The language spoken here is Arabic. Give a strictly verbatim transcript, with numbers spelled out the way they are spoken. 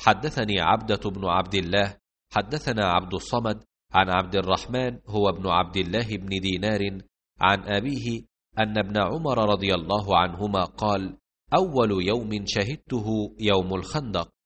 حدثني عبدة بن عبد الله حدثنا عبد الصمد عن عبد الرحمن هو ابن عبد الله بن دينار عن أبيه أن ابن عمر رضي الله عنهما قال: أول يوم شهدته يوم الخندق،